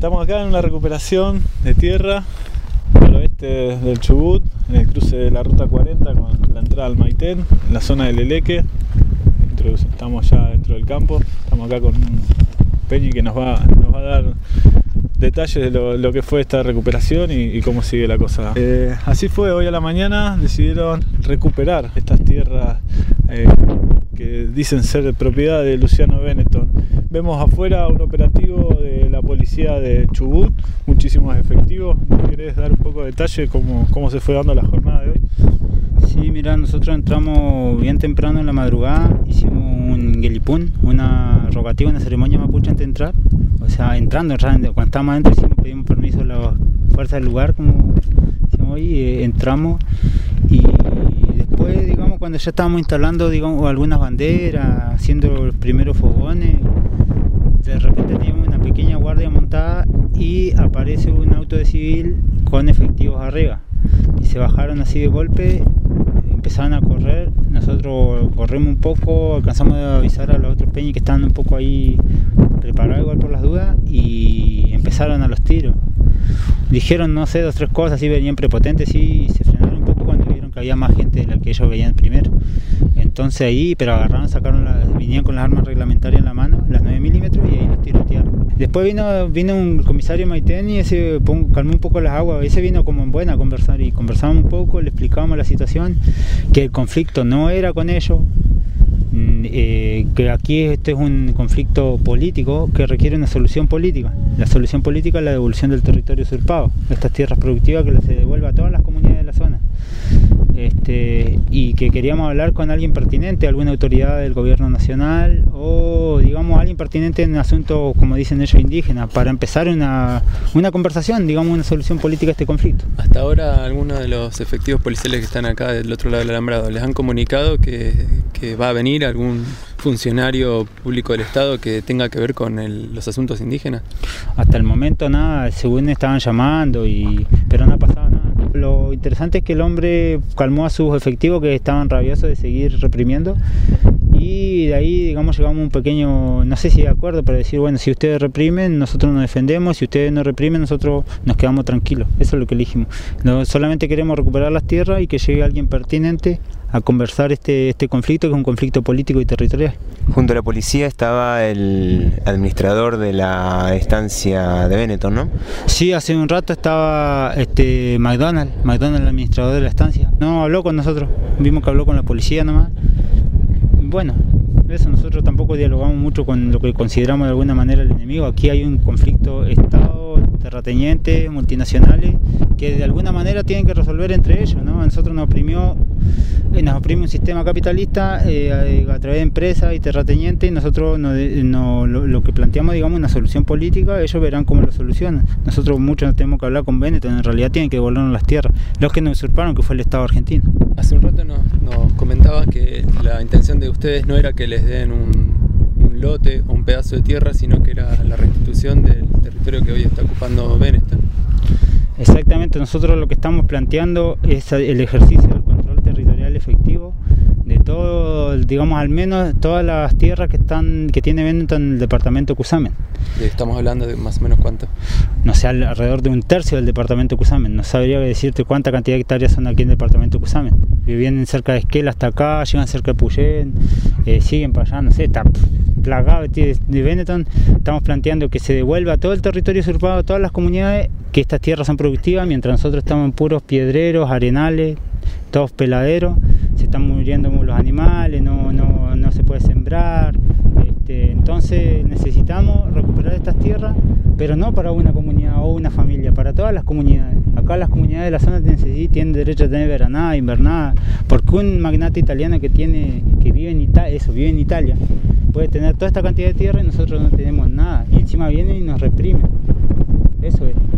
Estamos acá en una recuperación de tierra al oeste del Chubut, en el cruce de la ruta 40 con la entrada al Maitén, en la zona del Eleque. Estamos ya dentro del campo, estamos acá con un Peñi que nos va a dar detalles de lo que fue esta recuperación y cómo sigue la cosa. Así fue, hoy a la mañana decidieron recuperar estas tierras que dicen ser propiedad de Luciano Benetton. Vemos afuera un operativo de la policía de Chubut, muchísimos efectivos. ¿Me querés dar un poco de detalle cómo se fue dando la jornada de hoy? Sí, mira, nosotros entramos bien temprano en la madrugada, hicimos un gelipún, una rogativa, una ceremonia mapuche antes de entrar. O sea, cuando estábamos adentro pedimos permiso a las fuerzas del lugar, como decimos hoy, entramos y después, digamos, cuando ya estábamos instalando, digamos, algunas banderas, haciendo los primeros fogones, de repente teníamos una pequeña guardia montada y aparece un auto de civil con efectivos arriba y se bajaron así de golpe, empezaron a correr. Nosotros corrimos un poco, alcanzamos a avisar a los otros peñas que estaban un poco ahí preparados igual por las dudas y empezaron a los tiros. Dijeron, no sé, 2 o 3 cosas, así venían prepotentes y se frenaron un poco cuando vieron que había más gente de la que ellos veían primero. Entonces ahí, pero agarraron, vinían con las armas reglamentarias en la mano, las 9 milímetros, y ahí los tirotearon. Después vino un comisario Maitén y ese calmó un poco las aguas. Ese vino como en buena a conversar y conversamos un poco, le explicábamos la situación, que el conflicto no era con ellos, que aquí este es un conflicto político que requiere una solución política. La solución política es la devolución del territorio usurpado, de estas tierras productivas, que se devuelva a todas las comunidades de la zona. Y que queríamos hablar con alguien pertinente, alguna autoridad del gobierno nacional o, digamos, alguien pertinente en asuntos, como dicen ellos, indígenas, para empezar una conversación, digamos, una solución política a este conflicto. Hasta ahora, algunos de los efectivos policiales que están acá del otro lado del alambrado, ¿les han comunicado que va a venir algún funcionario público del Estado que tenga que ver con los asuntos indígenas? Hasta el momento nada, según estaban llamando, pero no ha pasado nada. Lo interesante es que el hombre calmó a sus efectivos que estaban rabiosos de seguir reprimiendo, y de ahí, digamos, llegamos a un pequeño, no sé si de acuerdo, para decir, bueno, si ustedes reprimen, nosotros nos defendemos, si ustedes no reprimen, nosotros nos quedamos tranquilos. Eso es lo que elegimos. No, solamente queremos recuperar las tierras y que llegue alguien pertinente a conversar este conflicto, que es un conflicto político y territorial. Junto a la policía estaba el administrador de la estancia de Benetton, ¿no? Sí, hace un rato estaba McDonald, el administrador de la estancia. No habló con nosotros, vimos que habló con la policía nomás. Bueno, eso, nosotros tampoco dialogamos mucho con lo que consideramos de alguna manera el enemigo. Aquí hay un conflicto Estado, terratenientes, multinacionales, que de alguna manera tienen que resolver entre ellos, ¿no? A nosotros nos oprime un sistema capitalista a través de empresas y terratenientes, y nosotros lo que planteamos, digamos, una solución política, ellos verán cómo lo solucionan. Nosotros mucho no tenemos que hablar con Benetton, en realidad tienen que devolvernos las tierras, los que nos usurparon, que fue el Estado argentino. Hace un rato nos comentaba que la intención de ustedes no era que les den un lote o un pedazo de tierra, sino que era la restitución del territorio que hoy está ocupando Benetton. Exactamente, nosotros lo que estamos planteando es el ejercicio del control territorial efectivo de todo, digamos, al menos todas las tierras que tiene Benetton en el departamento de Cusamen. ¿Estamos hablando de más o menos cuánto? No sé, alrededor de 1/3 del departamento de Cusamen. No sabría decirte cuánta cantidad de hectáreas son aquí en el departamento de Cusamen. Vienen cerca de Esquel hasta acá, llegan cerca de Puyén, siguen para allá, no sé, está plagado de Benetton. Estamos planteando que se devuelva todo el territorio usurpado a todas las comunidades, que estas tierras son productivas, mientras nosotros estamos en puros piedreros, arenales, todos peladeros, se están muriendo los animales, no se puede sembrar. Entonces necesitamos recuperar estas tierras, pero no para una comunidad o una familia, para todas las comunidades. Acá las comunidades de la zona tienen derecho a tener veranada, invernada, porque un magnate italiano que vive en Italia, puede tener toda esta cantidad de tierra y nosotros no tenemos nada, y encima vienen y nos reprimen. Eso es.